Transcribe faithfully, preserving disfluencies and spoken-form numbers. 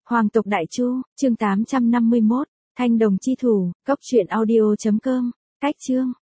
Hoàng tộc Đại Chu, chương tám trăm năm mươi mốt, Thanh đồng chi thủ, cốc truyện audio chấm com, cách chương.